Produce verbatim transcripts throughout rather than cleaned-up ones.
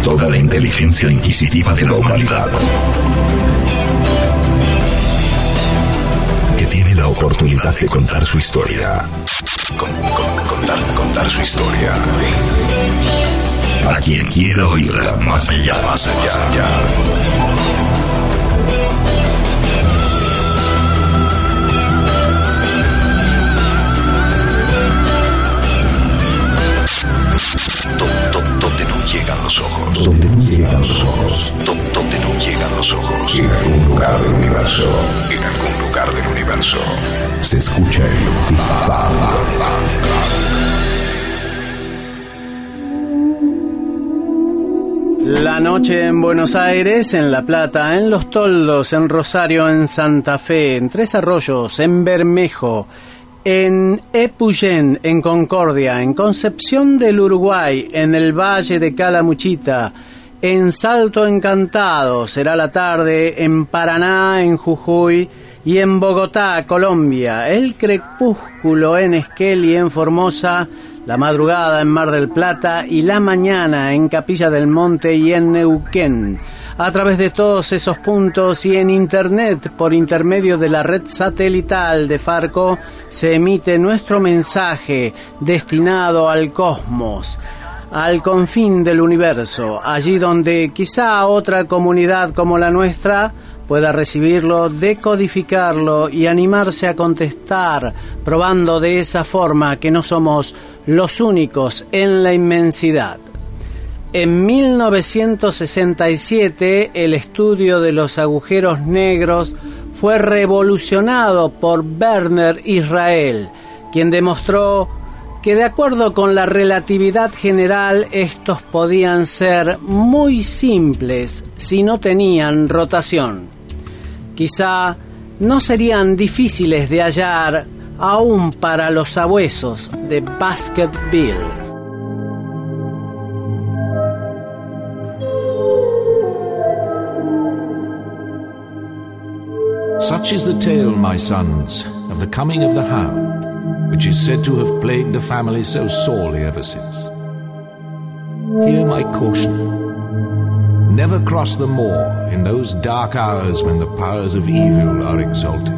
toda la inteligencia inquisitiva de la humanidad, que tiene la oportunidad de contar su historia. Con, con, contar, contar su historia. A quien quiera oírla más allá, más allá, más allá. Donde no llegan los ojos. Donde no llegan los ojos. Donde no llegan los ojos. En algún lugar del universo. En algún lugar del universo. Se escucha el Big Bang. La noche en Buenos Aires, en La Plata, en Los Toldos, en Rosario, en Santa Fe, en Tres Arroyos, en Bermejo, en Epuyén, en Concordia, en Concepción del Uruguay, en el Valle de Calamuchita, en Salto Encantado, será la tarde, en Paraná, en Jujuy y en Bogotá, Colombia, el crepúsculo en Esquel y en Formosa, la madrugada en Mar del Plata y la mañana en Capilla del Monte y en Neuquén. A través de todos esos puntos y en internet por intermedio de la red satelital de Farco se emite nuestro mensaje destinado al cosmos, al confín del universo, allí donde quizá otra comunidad como la nuestra pueda recibirlo, decodificarlo y animarse a contestar, probando de esa forma que no somos los únicos en la inmensidad. En mil novecientos sesenta y siete, el estudio de los agujeros negros fue revolucionado por Werner Israel, quien demostró que de acuerdo con la relatividad general, estos podían ser muy simples si no tenían rotación. Quizá no serían difíciles de hallar aún para los sabuesos de Baskerville. Such is the tale, my sons, of the coming of the hound, which is said to have plagued the family so sorely ever since. Hear my caution. Never cross the moor in those dark hours when the powers of evil are exalted.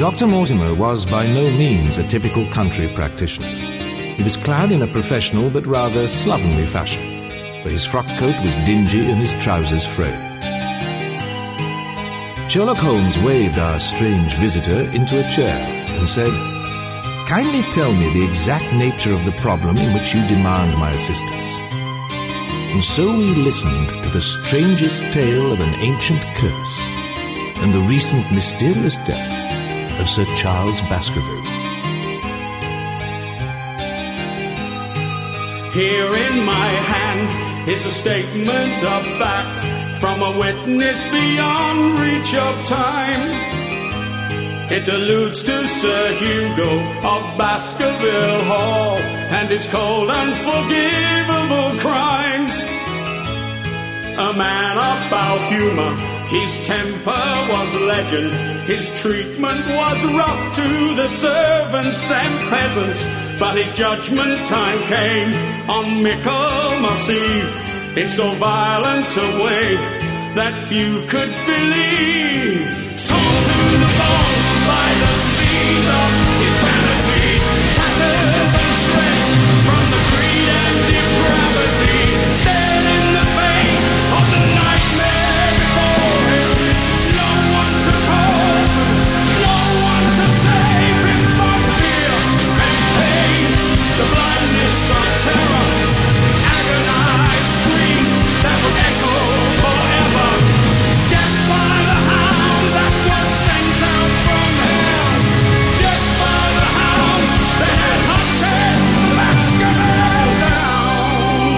Doctor Mortimer was by no means a typical country practitioner. He was clad in a professional but rather slovenly fashion, for his frock coat was dingy and his trousers frayed. Sherlock Holmes waved our strange visitor into a chair and said, "Kindly tell me the exact nature of the problem in which you demand my assistance." And so we listened to the strangest tale of an ancient curse and the recent mysterious death of Sir Charles Baskerville. Here in my hand is a statement of fact from a witness beyond reach of time. It alludes to Sir Hugo of Baskerville Hall and his cold, unforgivable crimes. A man of foul humor, his temper was legend, his treatment was rough to the servants and peasants, but his judgment time came on Michaelmas Eve in so violent a way that few could believe. Torn to the bone by the seas of his vanity, tatters and shreds from the greed and depravity, stared in the face of the nightmare before him. No one to call to, no one to save him from fear and pain. The blindness of terror, agonized screams that would echo forever. Death by the hound that was sent out from hell. Death by the hound that had hunted Baskerville down.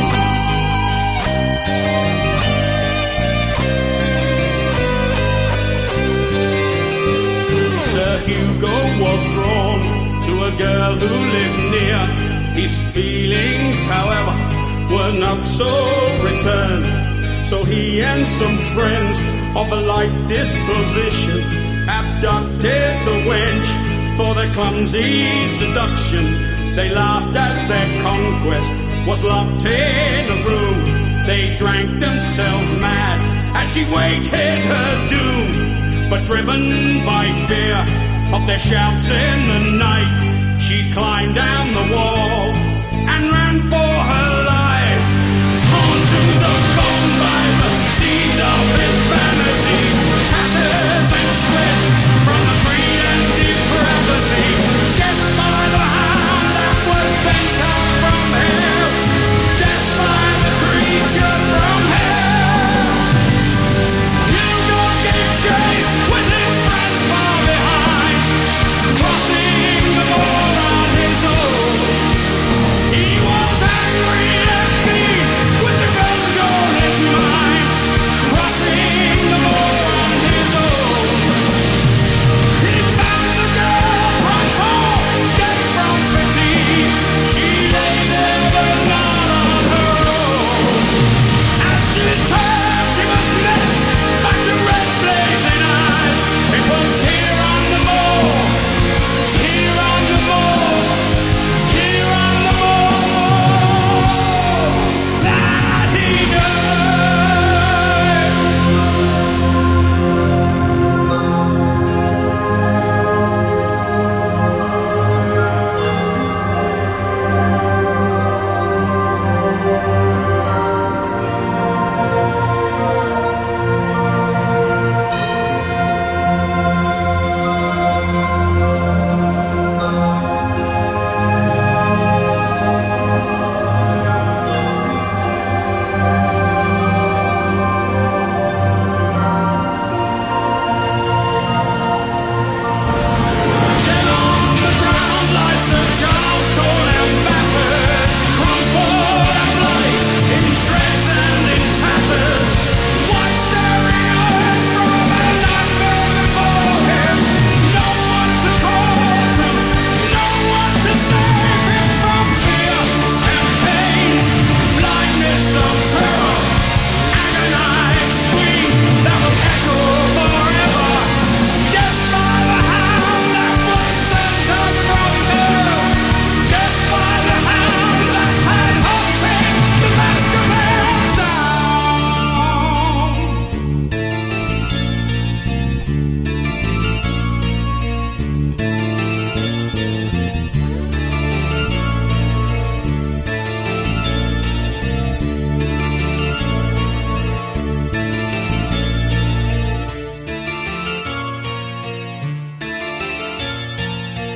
Sir Hugo was drawn to a girl who lived near. His feelings, however, were not so returned. So he and some friends of a light disposition abducted the wench for their clumsy seduction. They laughed as their conquest was locked in a room. They drank themselves mad as she waited her doom. But driven by fear of their shouts in the night, she climbed down the wall and ran for her life. Torn to the bone by the seeds of his vanity, tatters and shreds from the greed and depravity. Death by the hound that was sent out from hell. Death by the creature from hell. Hugo gave chase with his friends far behind, crossing the border on his own. He was angry.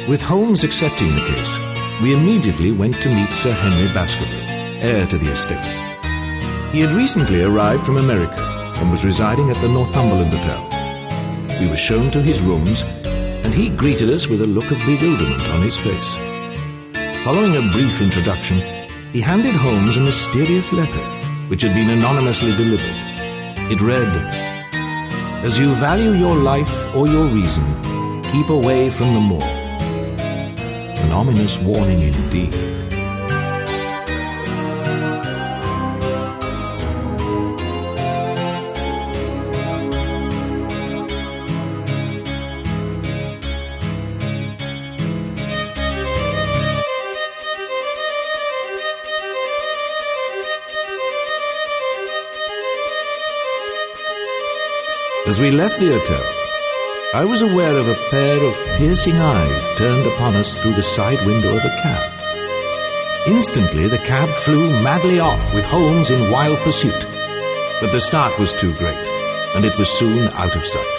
With Holmes accepting the case, we immediately went to meet Sir Henry Baskerville, heir to the estate. He had recently arrived from America and was residing at the Northumberland Hotel. We were shown to his rooms, and he greeted us with a look of bewilderment on his face. Following a brief introduction, he handed Holmes a mysterious letter, which had been anonymously delivered. It read, "As you value your life or your reason, keep away from the moor." An ominous warning indeed. As we left the hotel, I was aware of a pair of piercing eyes turned upon us through the side window of a cab. Instantly, the cab flew madly off with Holmes in wild pursuit. But the start was too great, and it was soon out of sight.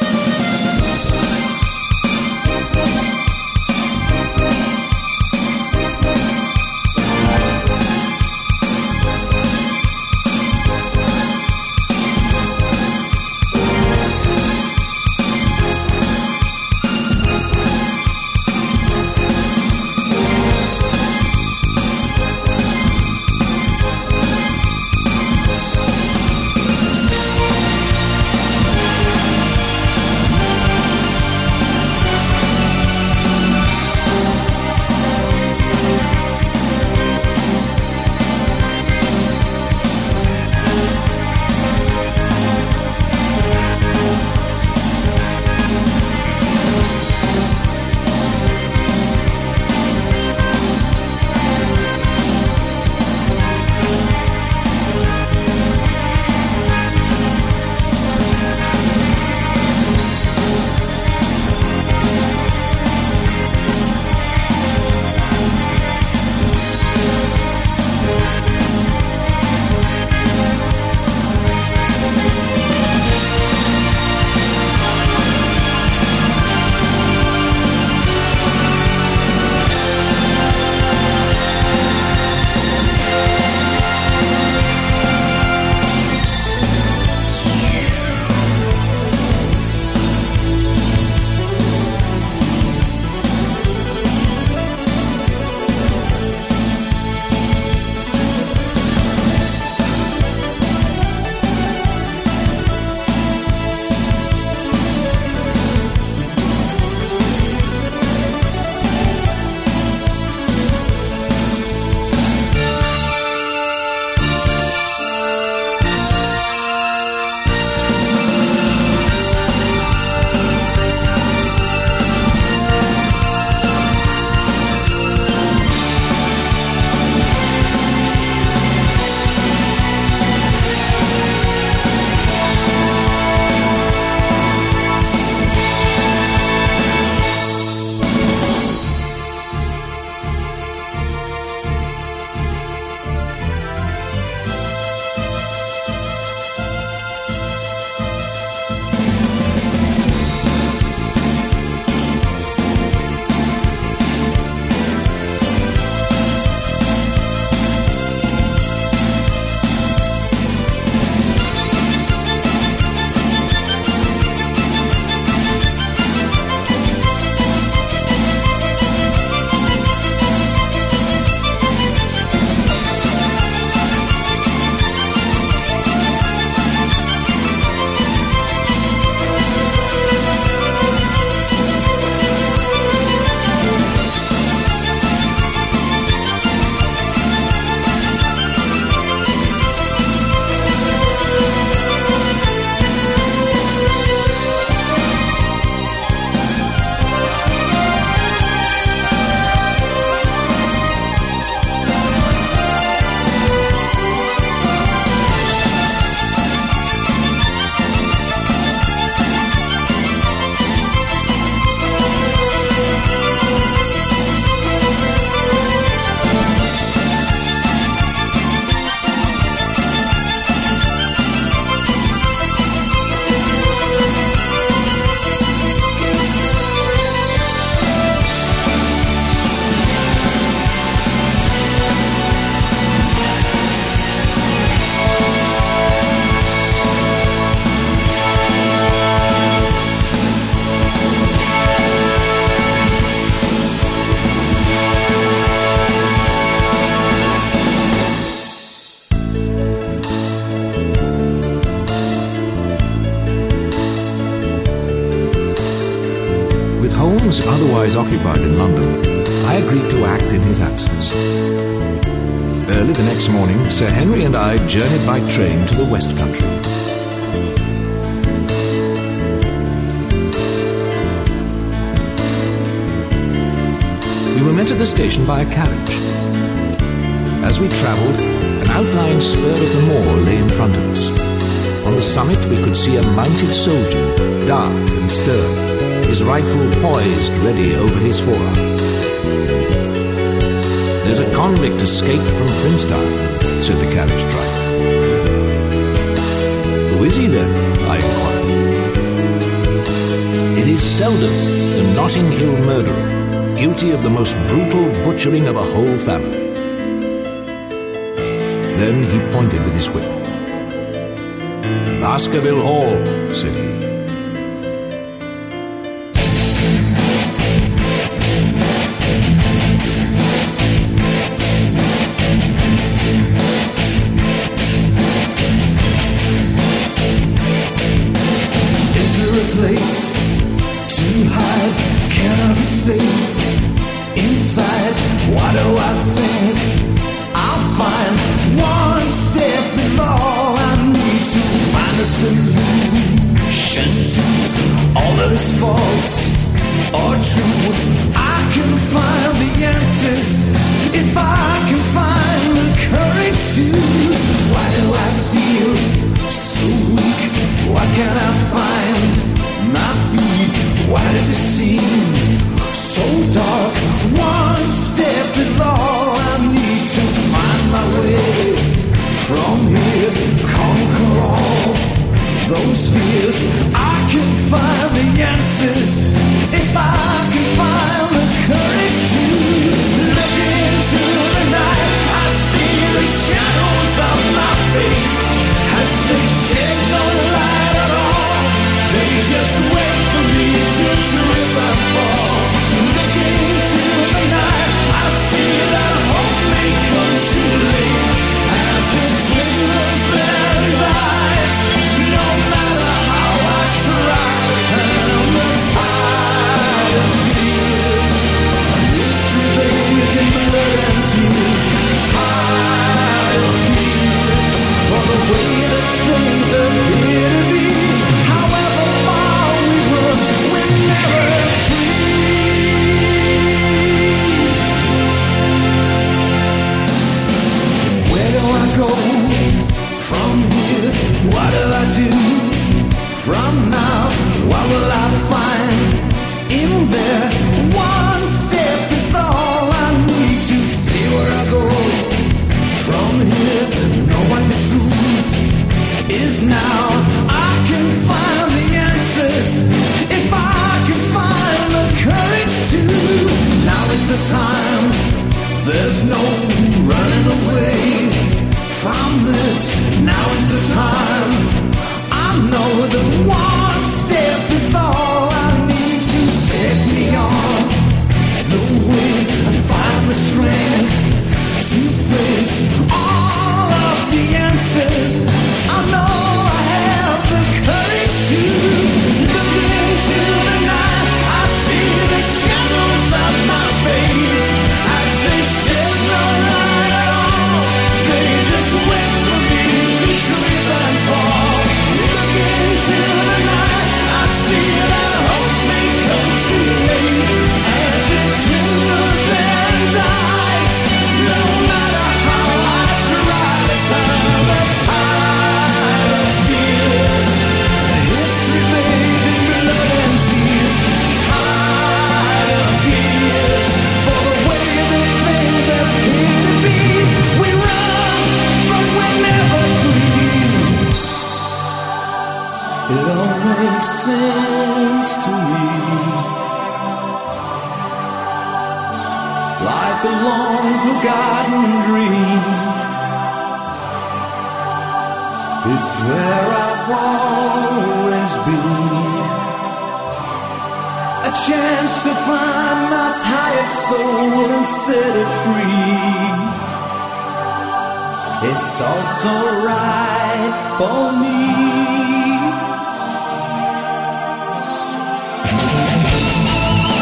Holmes otherwise occupied in London, I agreed to act in his absence. Early the next morning, Sir Henry and I journeyed by train to the West Country. We were met at the station by a carriage. As we travelled, an outlying spur of the moor lay in front of us. On the summit we could see a mounted soldier, dark and stern, his rifle poised ready over his forearm. "There's a convict escaped from Princetown," said the carriage driver. "Who is he then?" I inquired. "It is Selden, the Notting Hill murderer, guilty of the most brutal butchering of a whole family." Then he pointed with his whip. "Baskerville Hall," said he. Place to hide, cannot be safe inside. What do I think? I'll find one step is all I need to find a solution to all that is false or true. I can find the answers if I can find the courage to. Why do I feel so weak? What can I find? My feet, why does it seem so dark? One step is all I need to find my way from here, conquer all those fears. I can find the answers if I can find the courage to look into the night. I see the shadows of my fate as they shed no light at all. They just wait for me to trip and fall. Looking into the night, I see that hope may come too late. As it slithers there and dies, no matter how I try, I'm the tide of fear. A mystery bathed in blood and tears. Tired of fear for the way that things appear to be. However far we run, we're never free. Where do I go from here? What do I do from now? What will I find in there? One step is all I need to see where I go from here. Know what the truth is now. I can find the answers if I can find the courage to. Now is the time, there's no running away from this. Now is the time, I know that one step is all I need to set me on the way and find the strength to face all of the answers. I know I have the courage to look into the night. I see the shadows of my fate as they shed no light at all. They just wait for me to trip and fall. Look into the night, I see that hope may come too late. As it swindles and dies, no matter how I try to turn the tide of fear. History bathed in blood and tears. Tired of fear for the way that things appear to be. We run, but we're never free. It all makes sense to me, like a long forgotten dream. It's where I've always been. A chance to find my tired soul and set it free. It's also right for me.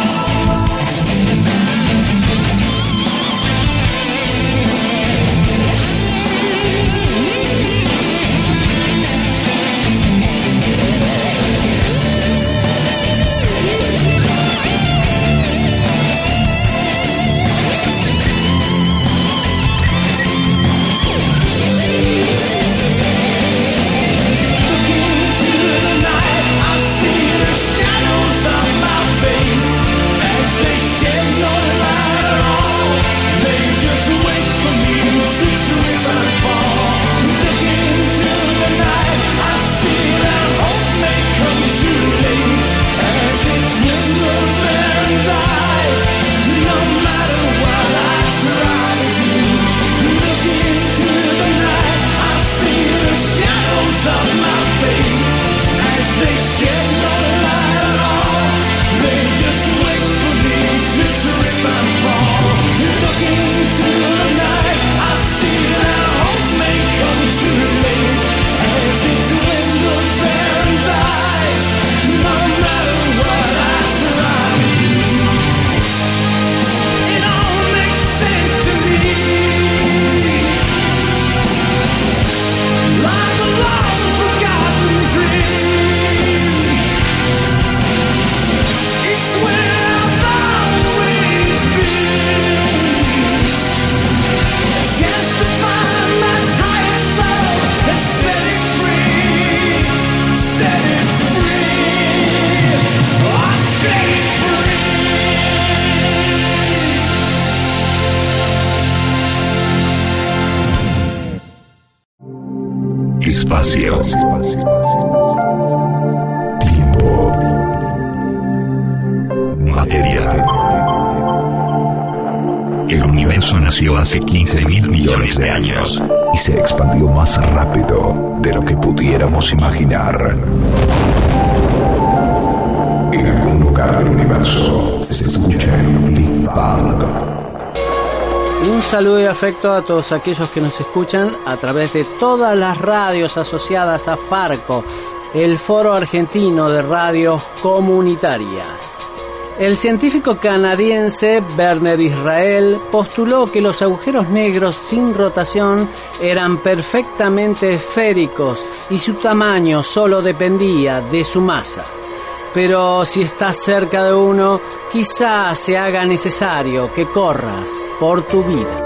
Espacio. Tiempo. Materia. El universo nació hace quince mil millones de años y se expandió más rápido de lo que pudiéramos imaginar. En algún lugar del universo se escucha el Big Bang. Un saludo y afecto a todos aquellos que nos escuchan a través de todas las radios asociadas a Farco, el Foro Argentino de Radios Comunitarias. El científico canadiense Werner Israel postuló que los agujeros negros sin rotación eran perfectamente esféricos y su tamaño solo dependía de su masa. Pero si estás cerca de uno, quizá se haga necesario que corras por tu vida.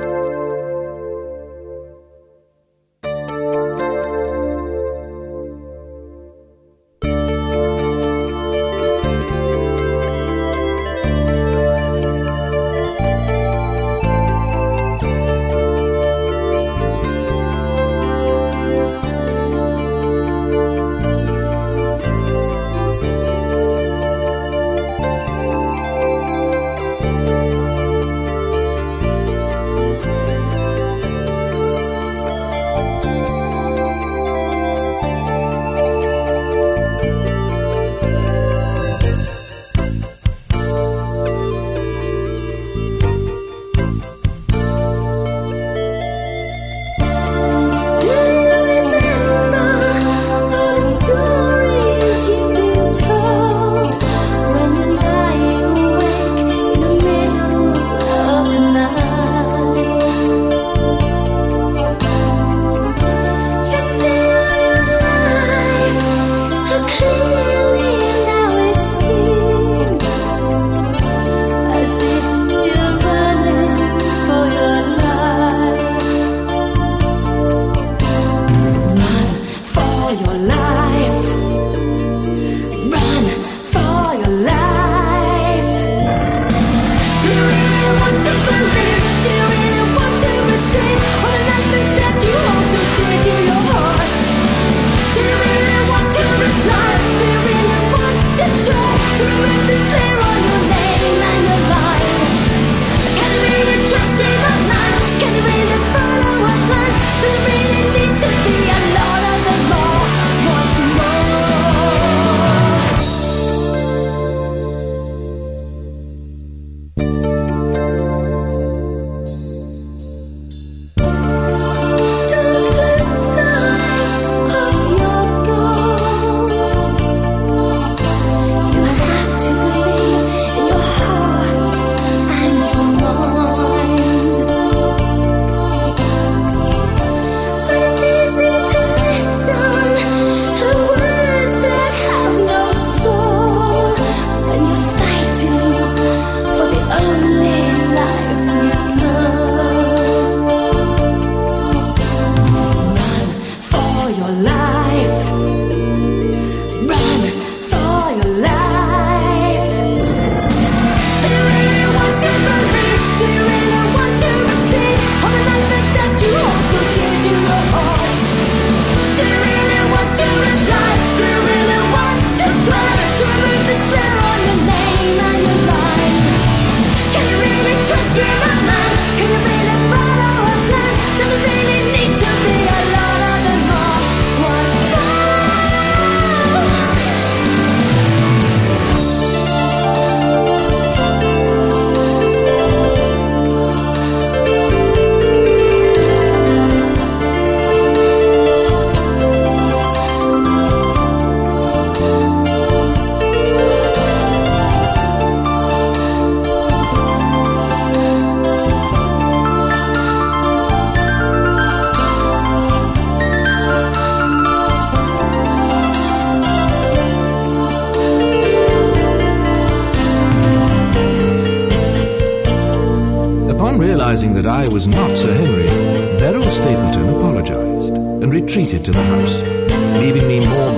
Realizing that I was not Sir Henry, Beryl Stapleton apologized and retreated to the house, leaving me more bemused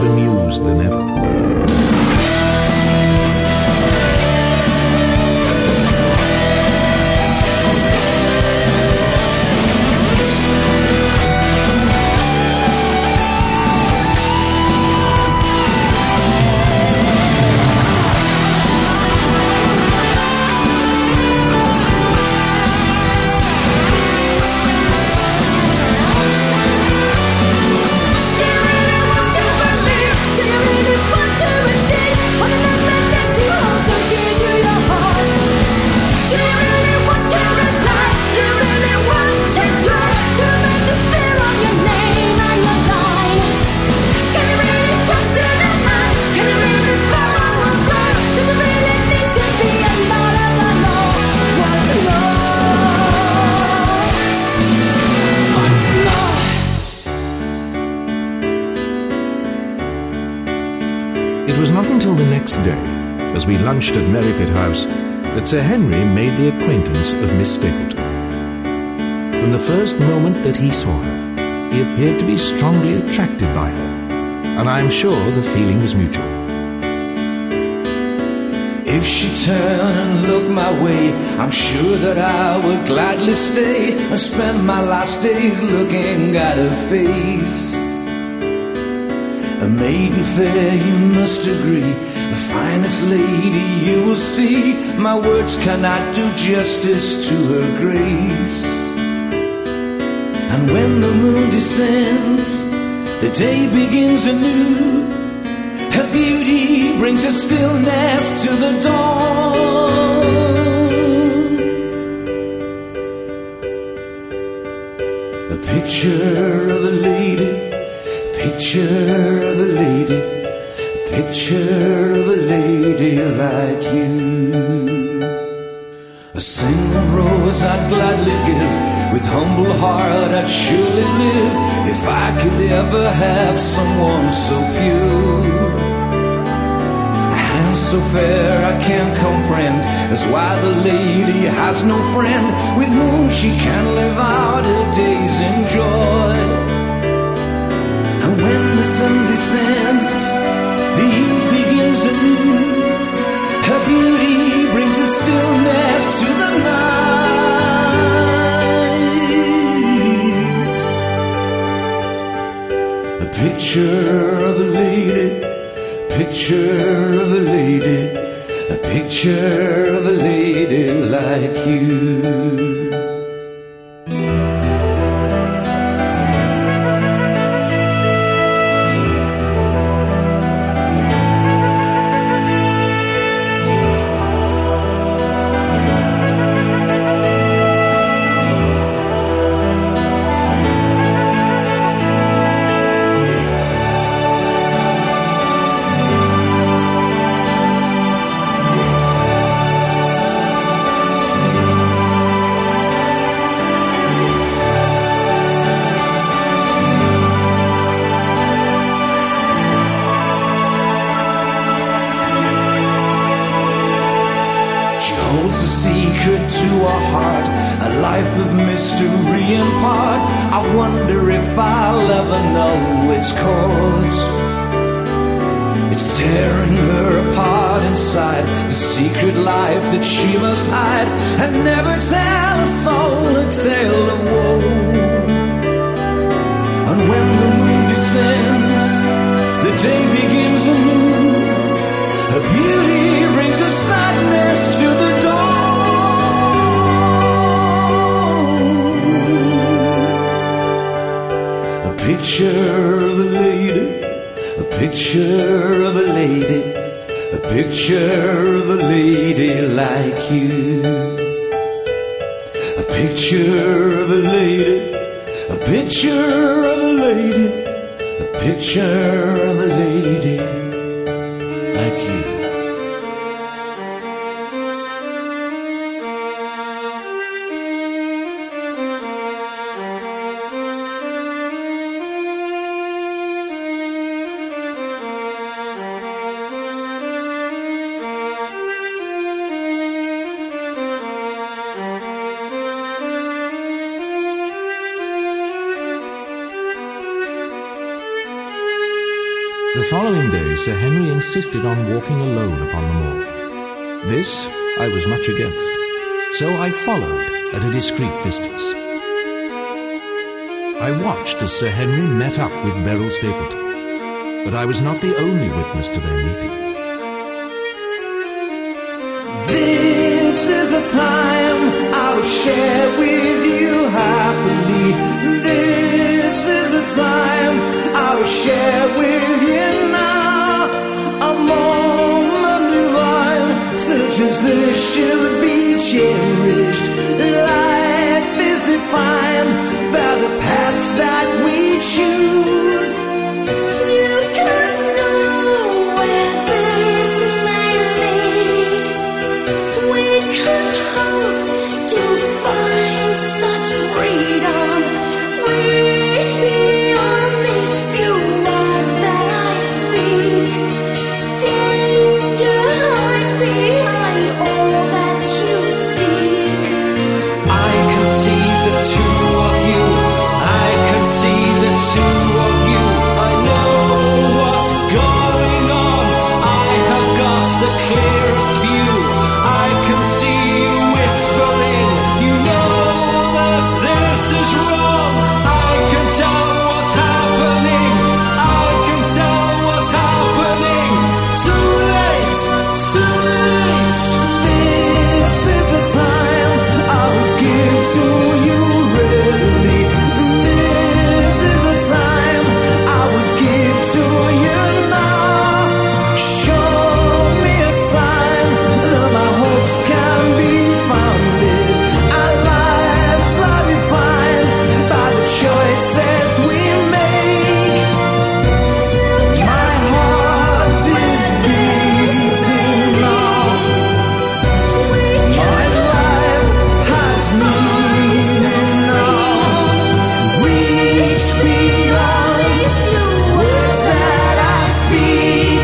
confused than ever. It was not until the next day, as we lunched at Merripit House, that Sir Henry made the acquaintance of Miss Stapleton. From the first moment that he saw her, he appeared to be strongly attracted by her, and I am sure the feeling was mutual. If she turned and looked my way, I'm sure that I would gladly stay and spend my last days looking at her face. A maiden fair, you must agree, the finest lady you will see. My words cannot do justice to her grace. And when the moon descends, the day begins anew. Her beauty brings a stillness to the dawn. A picture of a lady, picture of a lady, a picture of a lady like you. A single rose I'd gladly give, with humble heart I'd surely live, if I could ever have someone so pure. A hand so fair I can't comprehend, that's why the lady has no friend with whom she can live out her days in joy. And when the sun descends, the eve begins anew. Her beauty brings a stillness to the night. A picture of a lady, picture of a lady, a picture of a lady like you. The following day, Sir Henry insisted on walking alone upon the moor. This I was much against, so I followed at a discreet distance. I watched as Sir Henry met up with Beryl Stapleton, but I was not the only witness to their meeting. This is a time I would share with you happily. This is a time I would share with you now. A moment divine, such as this should be cherished. Life is defined by the paths that we choose. You can know where this may lead. We can't hope to find such freedom. Reach beyond these few words that I speak. Danger hides behind all that you seek. I can see the two of you. I can see the two of you. I know what's going on. I have got the clearest view. I can see you whispering. You know that this is wrong. I can tell what's happening. I can tell what's happening. Too late, too late. This is a time I would give to you readily. This is a time I would give to you now. Show me a sign that my hopes can be founded. Our lives are defined by the choices we make. My heart is beating now. My life has meaning now. Reach beyond the words that I speak.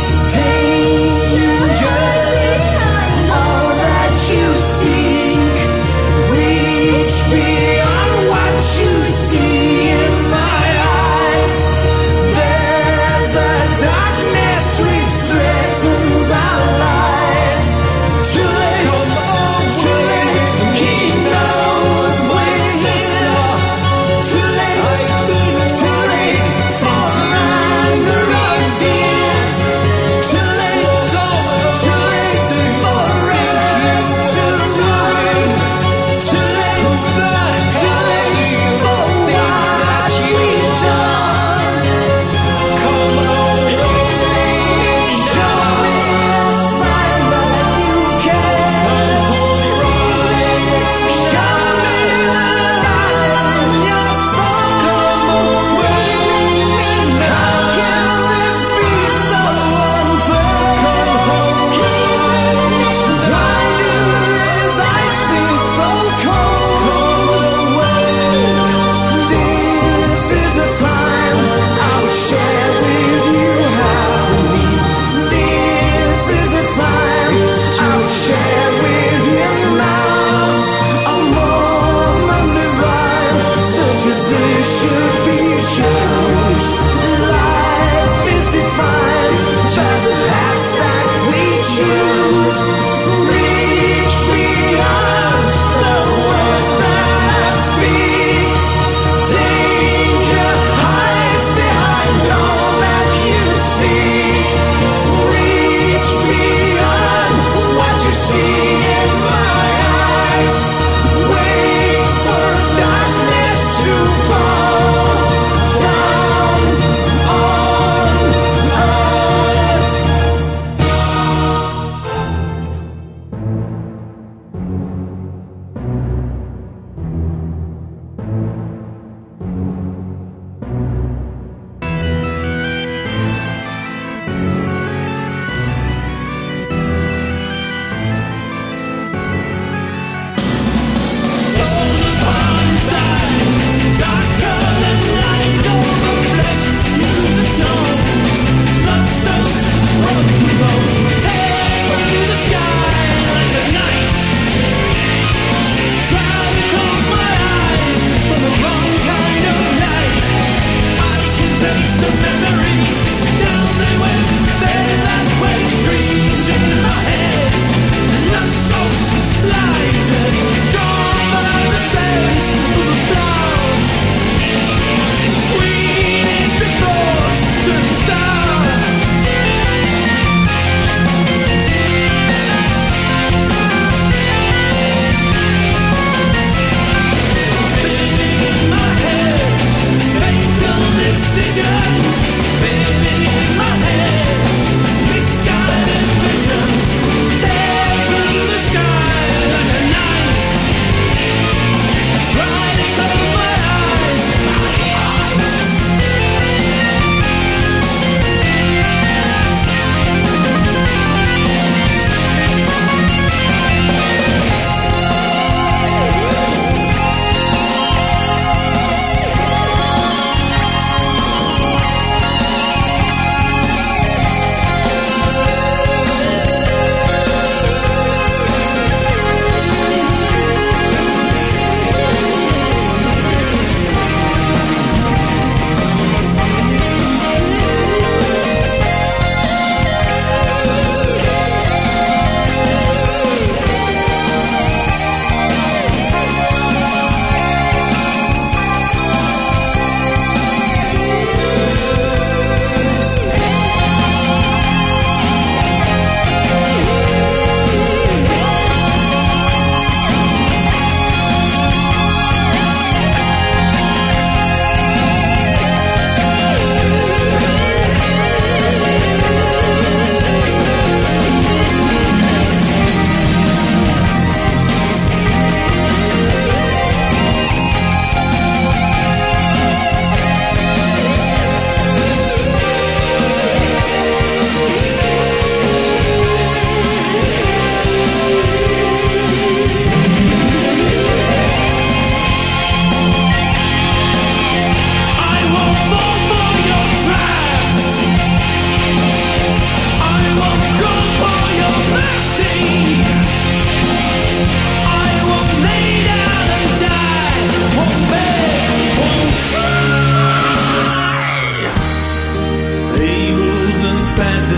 Danger, all that you seek. Reach beyond what you see in my eyes. There's a darkness within.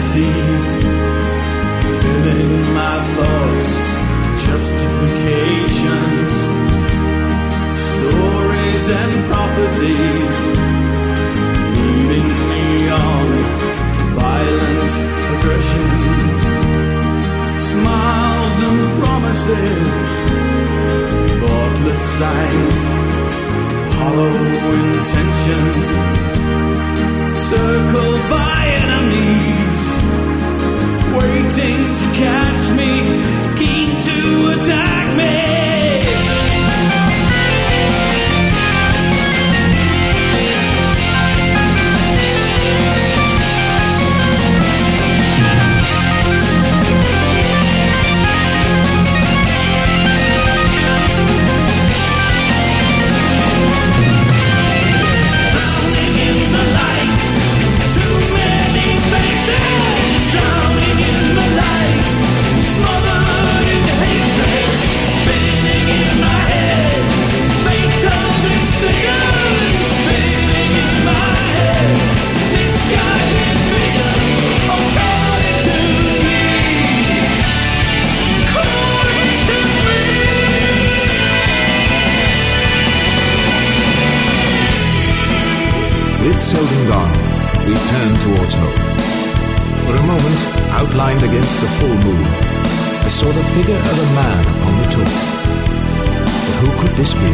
fantasies, filling my thoughts, justifications, stories and prophecies, leading me on to violent aggression, smiles and promises, thoughtless signs, hollow intentions, circled by enemies, waiting to catch me, keen to attack me. With Selden gone, we turned towards home. For a moment, outlined against the full moon, I saw the figure of a man upon the top. But who could this be?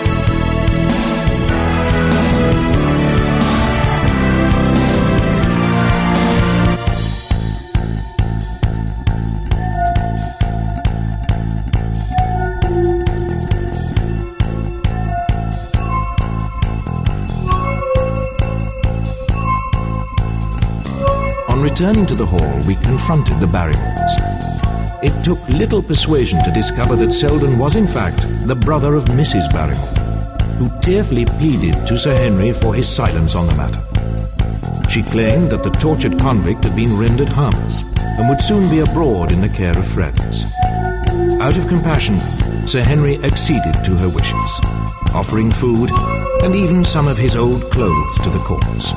Returning to the hall, we confronted the Barrymores. It took little persuasion to discover that Selden was in fact the brother of Missus Barrymore, who tearfully pleaded to Sir Henry for his silence on the matter. She claimed that the tortured convict had been rendered harmless and would soon be abroad in the care of friends. Out of compassion, Sir Henry acceded to her wishes, offering food and even some of his old clothes to the corpse.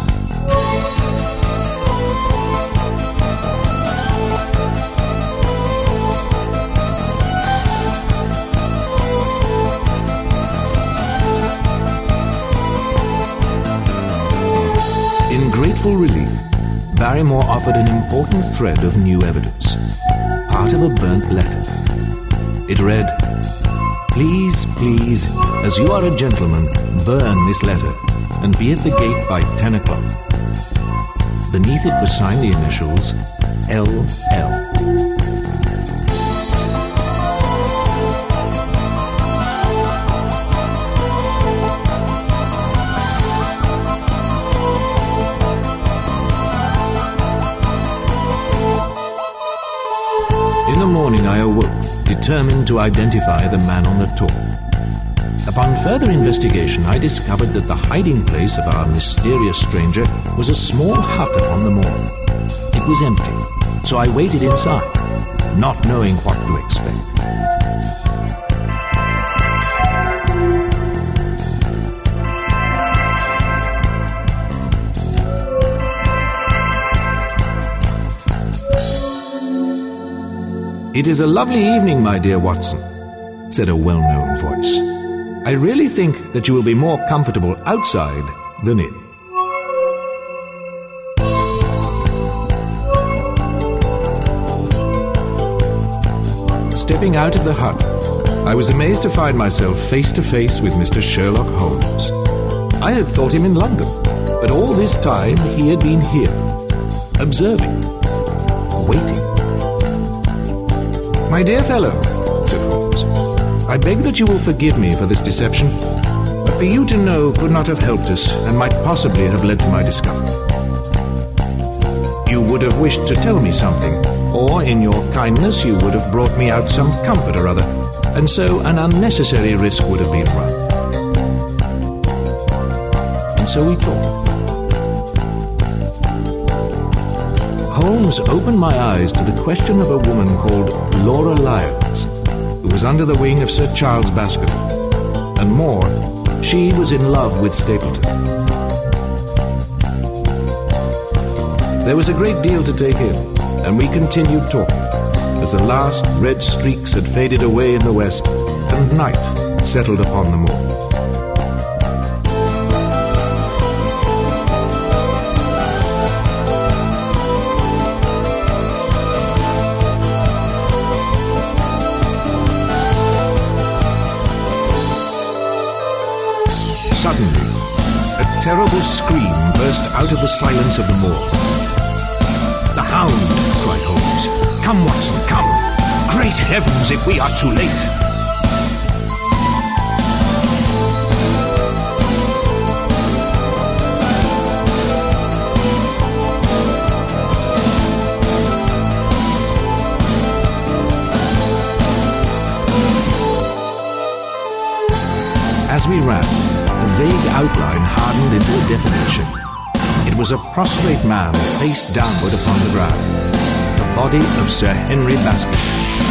Grateful relief, Barrymore offered an important thread of new evidence, part of a burnt letter. It read, "Please, please, as you are a gentleman, burn this letter and be at the gate by ten o'clock. Beneath it were signed the initials L L. In the morning I awoke, determined to identify the man on the top. Upon further investigation, I discovered that the hiding place of our mysterious stranger was a small hut upon the moor. It was empty, so I waited inside, not knowing what to expect. "It is a lovely evening, my dear Watson," said a well-known voice. "I really think that you will be more comfortable outside than in." Stepping out of the hut, I was amazed to find myself face to face with Mister Sherlock Holmes. I had thought him in London, but all this time he had been here, observing, waiting. "My dear fellow," said Holmes, "I beg that you will forgive me for this deception, but for you to know could not have helped us and might possibly have led to my discovery. You would have wished to tell me something, or in your kindness you would have brought me out some comfort or other, and so an unnecessary risk would have been run." And so we talked. Holmes opened my eyes to the question of a woman called Laura Lyons, who was under the wing of Sir Charles Baskerville. And more, she was in love with Stapleton. There was a great deal to take in, and we continued talking as the last red streaks had faded away in the west and night settled upon the moor. Suddenly, a terrible scream burst out of the silence of the moor. "The hound!" cried Holmes. "Come, Watson, come! Great heavens, if we are too late!" As we ran, a vague outline hardened into a definition. It was a prostrate man, face downward upon the ground. The body of Sir Henry Baskerville.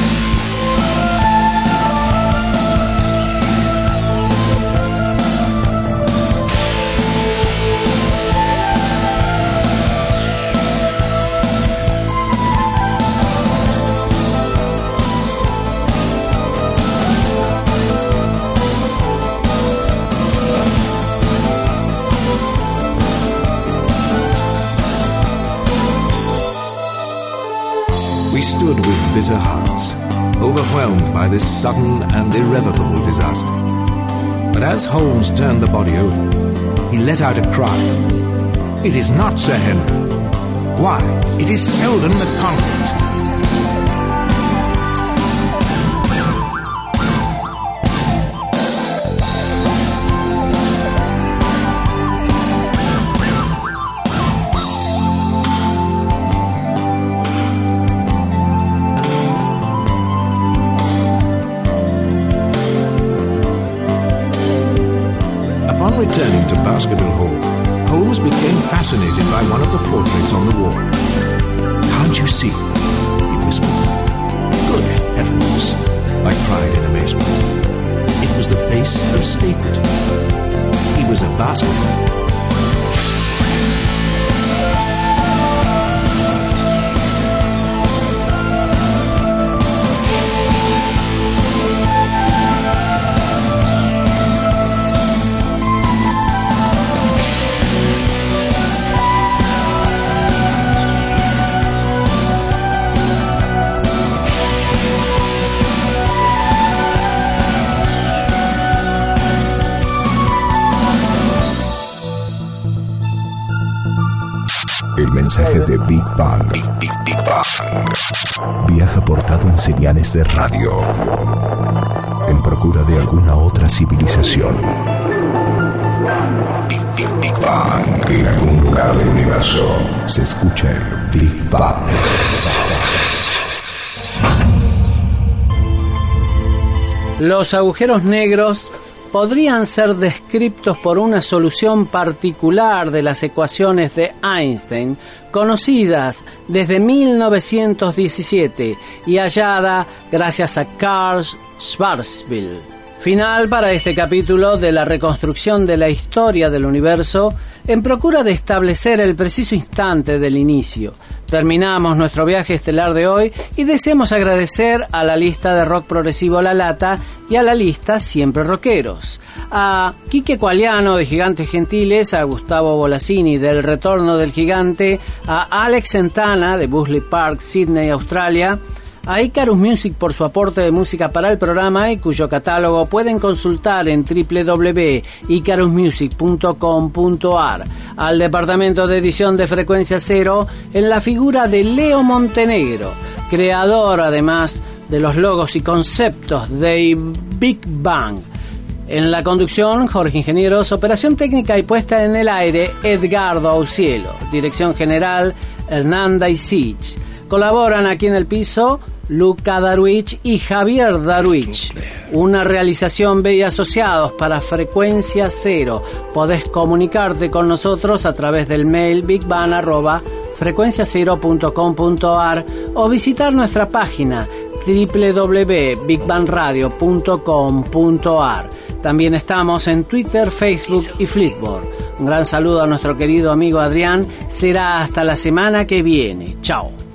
We stood with bitter hearts, overwhelmed by this sudden and irrevocable disaster. But as Holmes turned the body over, he let out a cry. "It is not Sir Henry. Why, it is Selden the convict." Returning to Baskerville Hall, Holmes became fascinated by one of the portraits on the wall. "Can't you see?" he whispered. "Good heavens!" I cried in amazement. It was the face of Stapleton. He was a Baskerville. El mensaje de Big Bang, Big, Big, Big Bang, viaja portado en señales de radio en procura de alguna otra civilización. Big, Big, Big Bang. En algún lugar del universo se escucha el Big Bang. Los agujeros negros podrían ser descritos por una solución particular de las ecuaciones de Einstein, conocidas desde mil novecientos diecisiete y hallada gracias a Karl Schwarzschild. Final para este capítulo de la reconstrucción de la historia del universo en procura de establecer el preciso instante del inicio. Terminamos nuestro viaje estelar de hoy y deseamos agradecer a la lista de rock progresivo La Lata y a la lista Siempre Rockeros, a Quique Cualiano de Gigantes Gentiles, a Gustavo Bolasini del Retorno del Gigante, a Alex Santana de Busley Park, Sydney, Australia, a Icarus Music por su aporte de música para el programa y cuyo catálogo pueden consultar en doble u doble u doble u punto icarus music punto com punto a r, al departamento de edición de Frecuencia Cero en la figura de Leo Montenegro, creador además de los logos y conceptos de Big Bang. En la conducción, Jorge Ingenieros, operación técnica y puesta en el aire, Edgardo Aucielo, dirección general, Hernán Daisich. Colaboran aquí en el piso Luca Darwich y Javier Darwich. Una realización B y Asociados para Frecuencia Cero. Podés comunicarte con nosotros a través del mail bigbang arroba frecuencia cero punto com punto a r o visitar nuestra página doble u doble u doble u punto big bang radio punto com punto a r. También estamos en Twitter, Facebook y Flipboard. Un gran saludo a nuestro querido amigo Adrián. Será hasta la semana que viene. Chao.